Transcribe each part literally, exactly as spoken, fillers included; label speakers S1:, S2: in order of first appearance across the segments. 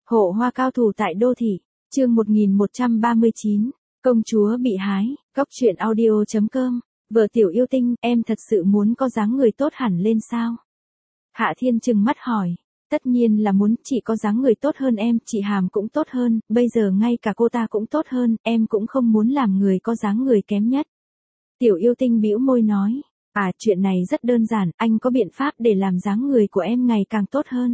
S1: Hộ hoa cao thủ tại đô thị, chương một nghìn một trăm ba mươi chín, công chúa bị hái, cóc truyện audio chấm com, vợ Tiểu Yêu Tinh, em thật sự muốn có dáng người tốt hẳn lên sao? Hạ Thiên trừng mắt hỏi, tất nhiên là muốn, chị có dáng người tốt hơn em, chị Hàm cũng tốt hơn, bây giờ ngay cả cô ta cũng tốt hơn, em cũng không muốn làm người có dáng người kém nhất. Tiểu Yêu Tinh bĩu môi nói, à chuyện này rất đơn giản, anh có biện pháp để làm dáng người của em ngày càng tốt hơn.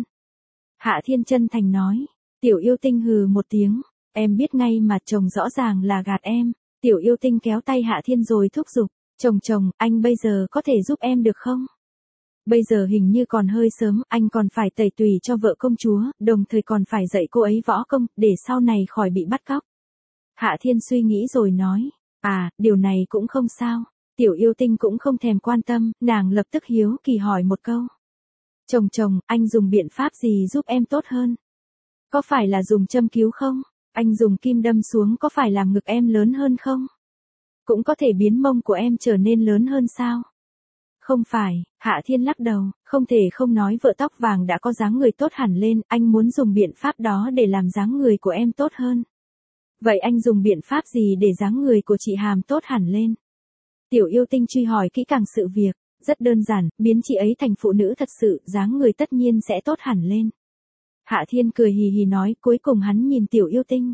S1: Hạ Thiên chân thành nói. Tiểu Yêu Tinh hừ một tiếng, em biết ngay mà, chồng rõ ràng là gạt em. Tiểu Yêu Tinh kéo tay Hạ Thiên rồi thúc giục, chồng chồng, anh bây giờ có thể giúp em được không? Bây giờ hình như còn hơi sớm, anh còn phải tẩy tùy cho vợ công chúa, đồng thời còn phải dạy cô ấy võ công, để sau này khỏi bị bắt cóc. Hạ Thiên suy nghĩ rồi nói, à, điều này cũng không sao. Tiểu Yêu Tinh cũng không thèm quan tâm, nàng lập tức hiếu kỳ hỏi một câu. Chồng chồng, anh dùng biện pháp gì giúp em tốt hơn? Có phải là dùng châm cứu không? Anh dùng kim đâm xuống có phải làm ngực em lớn hơn không? Cũng có thể biến mông của em trở nên lớn hơn sao? Không phải, Hạ Thiên lắc đầu, không thể không nói vợ tóc vàng đã có dáng người tốt hẳn lên, anh muốn dùng biện pháp đó để làm dáng người của em tốt hơn. Vậy anh dùng biện pháp gì để dáng người của chị Hàm tốt hẳn lên? Tiểu Yêu Tinh truy hỏi kỹ càng sự việc, rất đơn giản, biến chị ấy thành phụ nữ thật sự, dáng người tất nhiên sẽ tốt hẳn lên. Hạ Thiên cười hì hì nói, cuối cùng hắn nhìn Tiểu Yêu Tinh.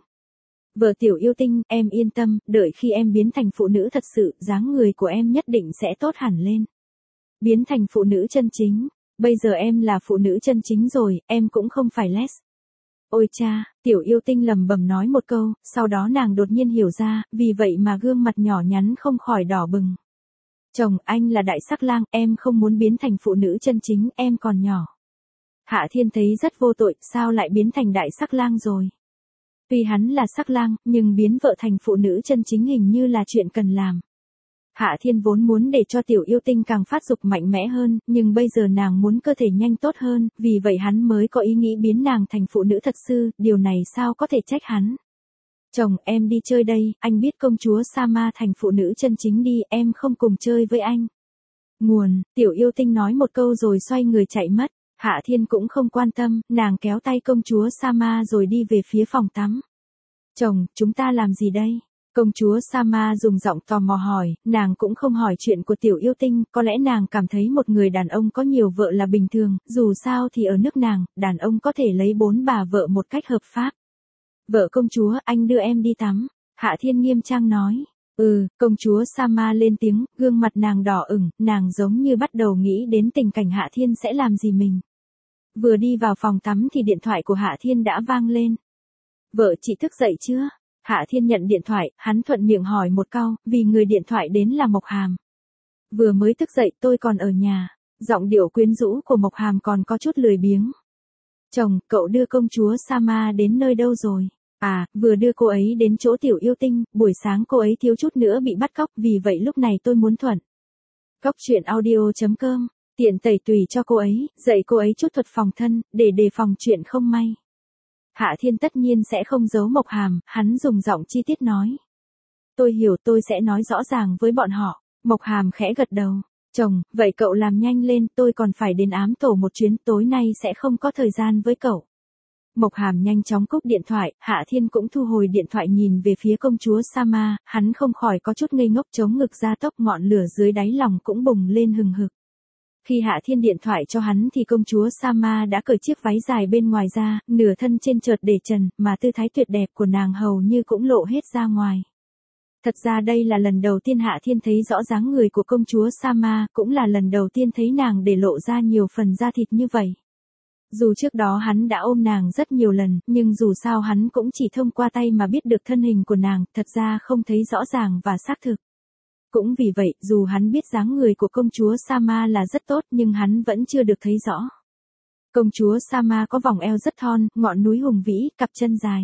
S1: Vợ Tiểu Yêu Tinh, em yên tâm, đợi khi em biến thành phụ nữ thật sự, dáng người của em nhất định sẽ tốt hẳn lên. Biến thành phụ nữ chân chính, bây giờ em là phụ nữ chân chính rồi, em cũng không phải les. Ôi cha, Tiểu Yêu Tinh lầm bầm nói một câu, sau đó nàng đột nhiên hiểu ra, vì vậy mà gương mặt nhỏ nhắn không khỏi đỏ bừng. Chồng, anh là đại sắc lang, em không muốn biến thành phụ nữ chân chính, em còn nhỏ. Hạ Thiên thấy rất vô tội, sao lại biến thành đại sắc lang rồi? Tuy hắn là sắc lang, nhưng biến vợ thành phụ nữ chân chính hình như là chuyện cần làm. Hạ Thiên vốn muốn để cho Tiểu Yêu Tinh càng phát dục mạnh mẽ hơn, nhưng bây giờ nàng muốn cơ thể nhanh tốt hơn, vì vậy hắn mới có ý nghĩ biến nàng thành phụ nữ thật sự, điều này sao có thể trách hắn. Chồng, em đi chơi đây, anh biết công chúa Sama thành phụ nữ chân chính đi, em không cùng chơi với anh. Nguồn, Tiểu Yêu Tinh nói một câu rồi xoay người chạy mất. Hạ Thiên cũng không quan tâm, nàng kéo tay công chúa Sama rồi đi về phía phòng tắm. Chồng, chúng ta làm gì đây? Công chúa Sama dùng giọng tò mò hỏi, nàng cũng không hỏi chuyện của Tiểu Yêu Tinh, có lẽ nàng cảm thấy một người đàn ông có nhiều vợ là bình thường, dù sao thì ở nước nàng, đàn ông có thể lấy bốn bà vợ một cách hợp pháp. Vợ công chúa, anh đưa em đi tắm. Hạ Thiên nghiêm trang nói. Ừ, công chúa Sama lên tiếng, gương mặt nàng đỏ ửng, nàng giống như bắt đầu nghĩ đến tình cảnh Hạ Thiên sẽ làm gì mình. Vừa đi vào phòng tắm thì điện thoại của Hạ Thiên đã vang lên. Vợ chị thức dậy chưa? Hạ Thiên nhận điện thoại, hắn thuận miệng hỏi một câu, vì người điện thoại đến là Mộc Hàm. Vừa mới thức dậy, tôi còn ở nhà. Giọng điệu quyến rũ của Mộc Hàm còn có chút lười biếng. Chồng, cậu đưa công chúa Sama đến nơi đâu rồi? À, vừa đưa cô ấy đến chỗ Tiểu Yêu Tinh, buổi sáng cô ấy thiếu chút nữa bị bắt cóc, vì vậy lúc này tôi muốn thuận. Cóc truyện audio chấm com, tiện tẩy tùy cho cô ấy, dạy cô ấy chút thuật phòng thân, để đề phòng chuyện không may. Hạ Thiên tất nhiên sẽ không giấu Mộc Hàm, hắn dùng giọng chi tiết nói. Tôi hiểu, tôi sẽ nói rõ ràng với bọn họ. Mộc Hàm khẽ gật đầu. Chồng, vậy cậu làm nhanh lên, tôi còn phải đến ám tổ một chuyến, tối nay sẽ không có thời gian với cậu. Mộc Hàm nhanh chóng cúp điện thoại, Hạ Thiên cũng thu hồi điện thoại nhìn về phía công chúa Sama, hắn không khỏi có chút ngây ngốc, chống ngực ra tốc, ngọn lửa dưới đáy lòng cũng bùng lên hừng hực. Khi Hạ Thiên điện thoại cho hắn thì công chúa Sama đã cởi chiếc váy dài bên ngoài ra, nửa thân trên chợt để trần, mà tư thái tuyệt đẹp của nàng hầu như cũng lộ hết ra ngoài. Thật ra đây là lần đầu tiên Hạ Thiên thấy rõ dáng người của công chúa Sama, cũng là lần đầu tiên thấy nàng để lộ ra nhiều phần da thịt như vậy. Dù trước đó hắn đã ôm nàng rất nhiều lần, nhưng dù sao hắn cũng chỉ thông qua tay mà biết được thân hình của nàng, thật ra không thấy rõ ràng và xác thực. Cũng vì vậy, dù hắn biết dáng người của công chúa Sama là rất tốt nhưng hắn vẫn chưa được thấy rõ. Công chúa Sama có vòng eo rất thon, ngọn núi hùng vĩ, cặp chân dài.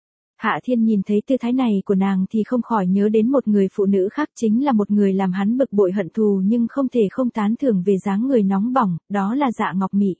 S1: Hạ Thiên nhìn thấy tư thái này của nàng thì không khỏi nhớ đến một người phụ nữ khác, chính là một người làm hắn bực bội hận thù nhưng không thể không tán thưởng về dáng người nóng bỏng, đó là Dạ Ngọc Mị.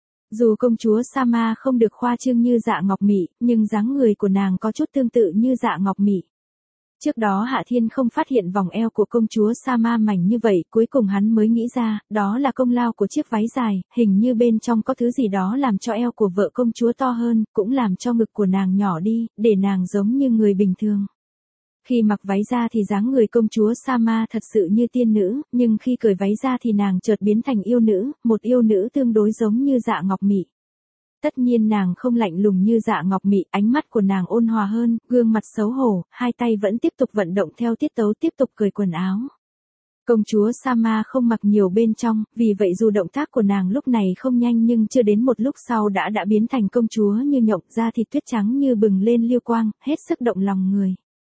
S1: Dù công chúa Sama không được khoa trương như Dạ Ngọc Mị, nhưng dáng người của nàng có chút tương tự như Dạ Ngọc Mị. Trước đó Hạ Thiên không phát hiện vòng eo của công chúa Sama mảnh như vậy, cuối cùng hắn mới nghĩ ra, đó là công lao của chiếc váy dài, hình như bên trong có thứ gì đó làm cho eo của vợ công chúa to hơn, cũng làm cho ngực của nàng nhỏ đi, để nàng giống như người bình thường. Khi mặc váy ra thì dáng người công chúa Sama thật sự như tiên nữ, nhưng khi cởi váy ra thì nàng chợt biến thành yêu nữ, một yêu nữ tương đối giống như Dạ Ngọc Mị. Tất nhiên nàng không lạnh lùng như Dạ Ngọc Mị, ánh mắt của nàng ôn hòa hơn, gương mặt xấu hổ, hai tay vẫn tiếp tục vận động theo tiết tấu tiếp tục cởi quần áo. Công chúa Sama không mặc nhiều bên trong, vì vậy dù động tác của nàng lúc này không nhanh nhưng chưa đến một lúc sau đã đã biến thành công chúa như nhộng, da thịt tuyết trắng như bừng lên liêu quang, hết sức động lòng người.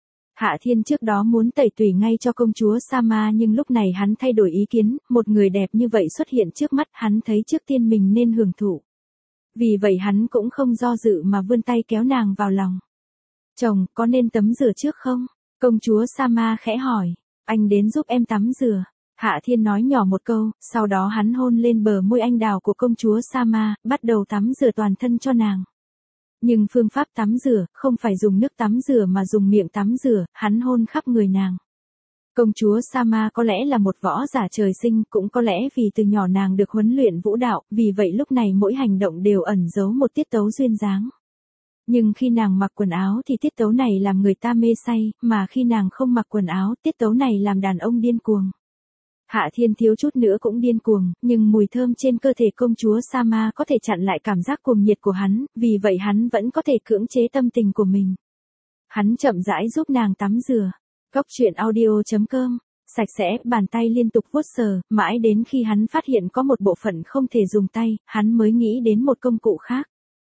S1: Hạ Thiên trước đó muốn tẩy tủy ngay cho công chúa Sama nhưng lúc này hắn thay đổi ý kiến, một người đẹp như vậy xuất hiện trước mắt, hắn thấy trước tiên mình nên hưởng thụ. Vì vậy hắn cũng không do dự mà vươn tay kéo nàng vào lòng. Chồng, có nên tắm rửa trước không? Công chúa Sama khẽ hỏi. Anh đến giúp em tắm rửa. Hạ Thiên nói nhỏ một câu, sau đó hắn hôn lên bờ môi anh đào của công chúa Sama, bắt đầu tắm rửa toàn thân cho nàng. Nhưng phương pháp tắm rửa, không phải dùng nước tắm rửa mà dùng miệng tắm rửa, hắn hôn khắp người nàng. Công chúa Sama có lẽ là một võ giả trời sinh, cũng có lẽ vì từ nhỏ nàng được huấn luyện vũ đạo, vì vậy lúc này mỗi hành động đều ẩn giấu một tiết tấu duyên dáng. Nhưng khi nàng mặc quần áo thì tiết tấu này làm người ta mê say, mà khi nàng không mặc quần áo, tiết tấu này làm đàn ông điên cuồng. Hạ Thiên thiếu chút nữa cũng điên cuồng, nhưng mùi thơm trên cơ thể công chúa Sama có thể chặn lại cảm giác cuồng nhiệt của hắn, vì vậy hắn vẫn có thể cưỡng chế tâm tình của mình. Hắn chậm rãi giúp nàng tắm rửa. Góc truyện audio chấm com, sạch sẽ, bàn tay liên tục vuốt sờ, mãi đến khi hắn phát hiện có một bộ phận không thể dùng tay, hắn mới nghĩ đến một công cụ khác.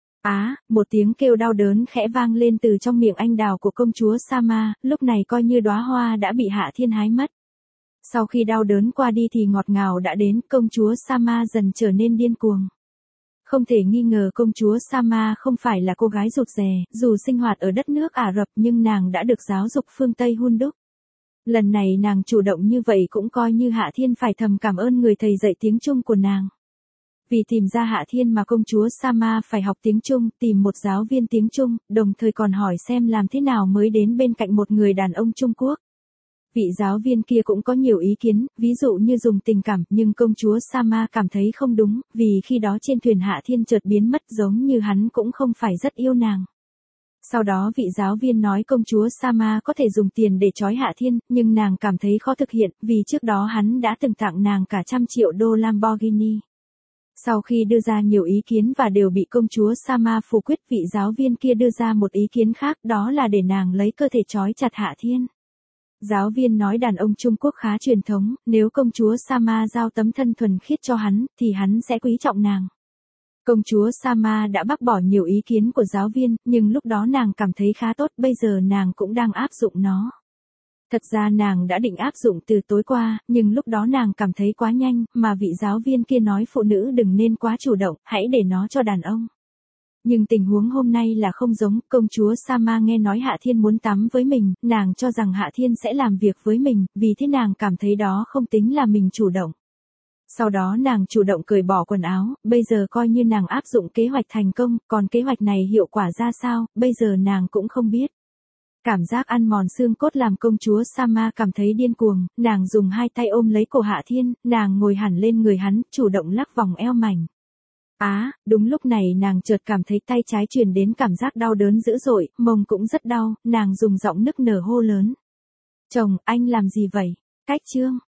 S1: Á, à, một tiếng kêu đau đớn khẽ vang lên từ trong miệng anh đào của công chúa Sama, lúc này coi như đóa hoa đã bị Hạ Thiên hái mất. Sau khi đau đớn qua đi thì ngọt ngào đã đến, công chúa Sama dần trở nên điên cuồng. Không thể nghi ngờ công chúa Sama không phải là cô gái rụt rè, dù sinh hoạt ở đất nước Ả Rập nhưng nàng đã được giáo dục phương Tây hun đúc. Lần này nàng chủ động như vậy cũng coi như Hạ Thiên phải thầm cảm ơn người thầy dạy tiếng Trung của nàng. Vì tìm ra Hạ Thiên mà công chúa Sama phải học tiếng Trung, tìm một giáo viên tiếng Trung, đồng thời còn hỏi xem làm thế nào mới đến bên cạnh một người đàn ông Trung Quốc. Vị giáo viên kia cũng có nhiều ý kiến, ví dụ như dùng tình cảm, nhưng công chúa Sama cảm thấy không đúng, vì khi đó trên thuyền Hạ Thiên chợt biến mất giống như hắn cũng không phải rất yêu nàng. Sau đó vị giáo viên nói công chúa Sama có thể dùng tiền để trói Hạ Thiên, nhưng nàng cảm thấy khó thực hiện, vì trước đó hắn đã từng tặng nàng cả trăm triệu đô Lamborghini. Sau khi đưa ra nhiều ý kiến và đều bị công chúa Sama phủ quyết, vị giáo viên kia đưa ra một ý kiến khác, đó là để nàng lấy cơ thể trói chặt Hạ Thiên. Giáo viên nói đàn ông Trung Quốc khá truyền thống, nếu công chúa Sama giao tấm thân thuần khiết cho hắn, thì hắn sẽ quý trọng nàng. Công chúa Sama đã bác bỏ nhiều ý kiến của giáo viên, nhưng lúc đó nàng cảm thấy khá tốt, bây giờ nàng cũng đang áp dụng nó. Thật ra nàng đã định áp dụng từ tối qua, nhưng lúc đó nàng cảm thấy quá nhanh, mà vị giáo viên kia nói phụ nữ đừng nên quá chủ động, hãy để nó cho đàn ông. Nhưng tình huống hôm nay là không giống, công chúa Sama nghe nói Hạ Thiên muốn tắm với mình, nàng cho rằng Hạ Thiên sẽ làm việc với mình, vì thế nàng cảm thấy đó không tính là mình chủ động. Sau đó nàng chủ động cởi bỏ quần áo, bây giờ coi như nàng áp dụng kế hoạch thành công, còn kế hoạch này hiệu quả ra sao, bây giờ nàng cũng không biết. Cảm giác ăn mòn xương cốt làm công chúa Sama cảm thấy điên cuồng, nàng dùng hai tay ôm lấy cổ Hạ Thiên, nàng ngồi hẳn lên người hắn, chủ động lắc vòng eo mảnh. Á, à, đúng lúc này nàng chợt cảm thấy tay trái truyền đến cảm giác đau đớn dữ dội, mông cũng rất đau, nàng dùng giọng nức nở hô lớn. Chồng, anh làm gì vậy? Cách chương.